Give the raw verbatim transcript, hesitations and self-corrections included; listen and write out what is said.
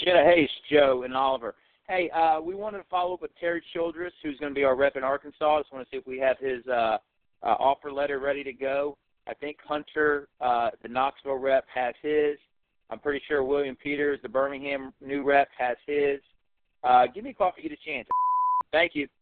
Jenna Hayes, Joe, and Oliver. Hey, uh, we wanted to follow up with Terry Childress, who's going to be our rep in Arkansas. Just want to see if we have his uh, uh, offer letter ready to go. I think Hunter, uh, the Knoxville rep, has his. I'm pretty sure William Peters, the Birmingham new rep, has his. Uh, give me a call if you get a chance. Thank you.